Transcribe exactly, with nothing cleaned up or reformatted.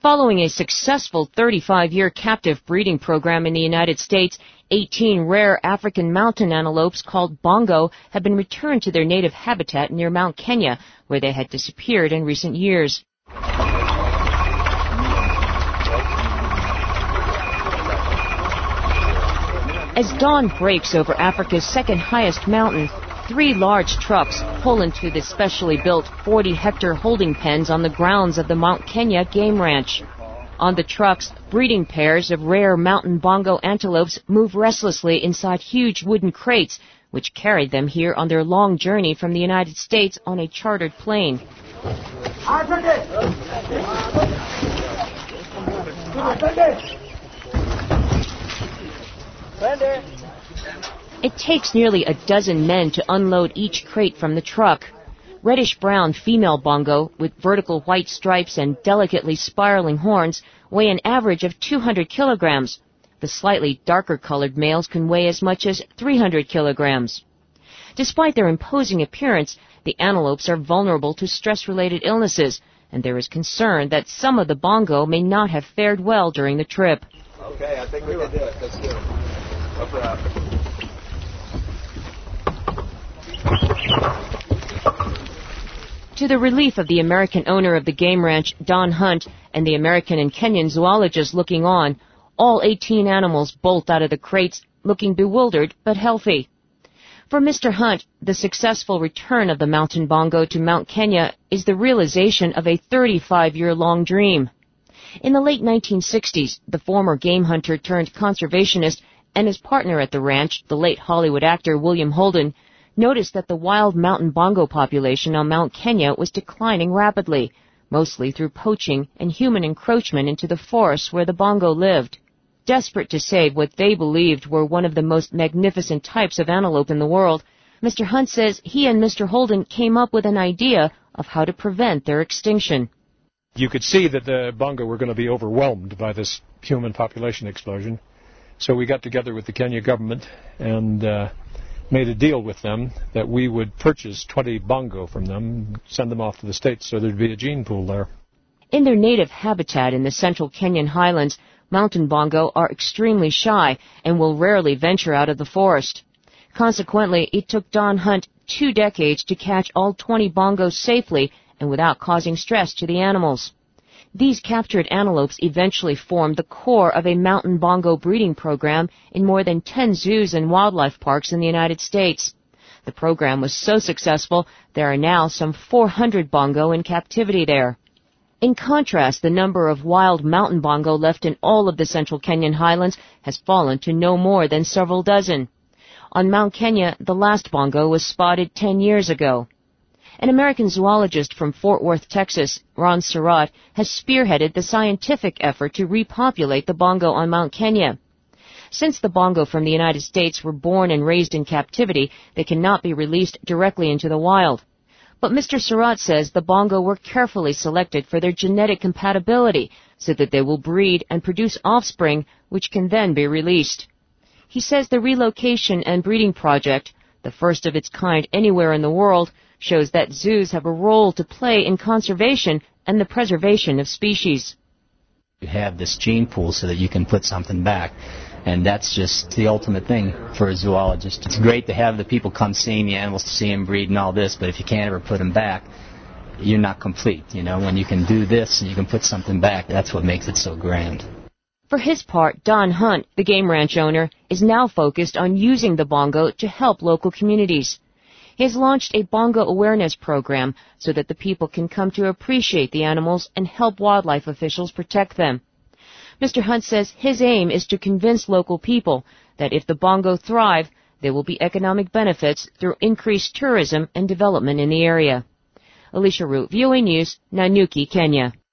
Following a successful thirty-five year captive breeding program in the United States, eighteen rare African mountain antelopes called bongo have been returned to their native habitat near Mount Kenya, where they had disappeared in recent years. As dawn breaks over Africa's second highest mountain, three large trucks pull into the specially built forty hectare holding pens on the grounds of the Mount Kenya Game Ranch. On the trucks, breeding pairs of rare mountain bongo antelopes move restlessly inside huge wooden crates, which carried them here on their long journey from the United States on a chartered plane. It takes nearly a dozen men to unload each crate from the truck. Reddish-brown female bongo with vertical white stripes and delicately spiraling horns weigh an average of two hundred kilograms. The slightly darker-colored males can weigh as much as three hundred kilograms. Despite their imposing appearance, the antelopes are vulnerable to stress-related illnesses, and there is concern that some of the bongo may not have fared well during the trip. Okay, I think we can do it. Let's do it. Up for Africa. To the relief of the American owner of the game ranch, Don Hunt, and the American and Kenyan zoologists looking on, all eighteen animals bolt out of the crates looking bewildered but healthy. For Mister Hunt, the successful return of the mountain bongo to Mount Kenya is the realization of a thirty-five year long dream. In the late nineteen sixties, the former game hunter turned conservationist and his partner at the ranch, the late Hollywood actor William Holden, noticed that the wild mountain bongo population on Mount Kenya was declining rapidly, mostly through poaching and human encroachment into the forests where the bongo lived. Desperate to save what they believed were one of the most magnificent types of antelope in the world, Mister Hunt says he and Mister Holden came up with an idea of how to prevent their extinction. You could see that the bongo were going to be overwhelmed by this human population explosion, so we got together with the Kenya government and uh, made a deal with them that we would purchase twenty bongo from them, send them off to the States so there'd be a gene pool there. In their native habitat in the central Kenyan highlands, mountain bongo are extremely shy and will rarely venture out of the forest. Consequently, it took Don Hunt two decades to catch all twenty bongos safely and without causing stress to the animals. These captured antelopes eventually formed the core of a mountain bongo breeding program in more than ten zoos and wildlife parks in the United States. The program was so successful, there are now some four hundred bongo in captivity there. In contrast, the number of wild mountain bongo left in all of the central Kenyan highlands has fallen to no more than several dozen. On Mount Kenya, the last bongo was spotted ten years ago. An American zoologist from Fort Worth, Texas, Ron Surratt, has spearheaded the scientific effort to repopulate the bongo on Mount Kenya. Since the bongo from the United States were born and raised in captivity, they cannot be released directly into the wild. But Mister Surratt says the bongo were carefully selected for their genetic compatibility so that they will breed and produce offspring which can then be released. He says the relocation and breeding project, the first of its kind anywhere in the world, shows that zoos have a role to play in conservation and the preservation of species. You have this gene pool so that you can put something back, and that's just the ultimate thing for a zoologist. It's great to have the people come seeing the animals to see them breed and all this, but if you can't ever put them back, you're not complete. You know, when you can do this and you can put something back, that's what makes it so grand. For his part, Don Hunt, the game ranch owner, is now focused on using the bongo to help local communities. He has launched a bongo awareness program so that the people can come to appreciate the animals and help wildlife officials protect them. Mister Hunt says his aim is to convince local people that if the bongo thrive, there will be economic benefits through increased tourism and development in the area. Alicia Root, V O A News, Nanyuki, Kenya.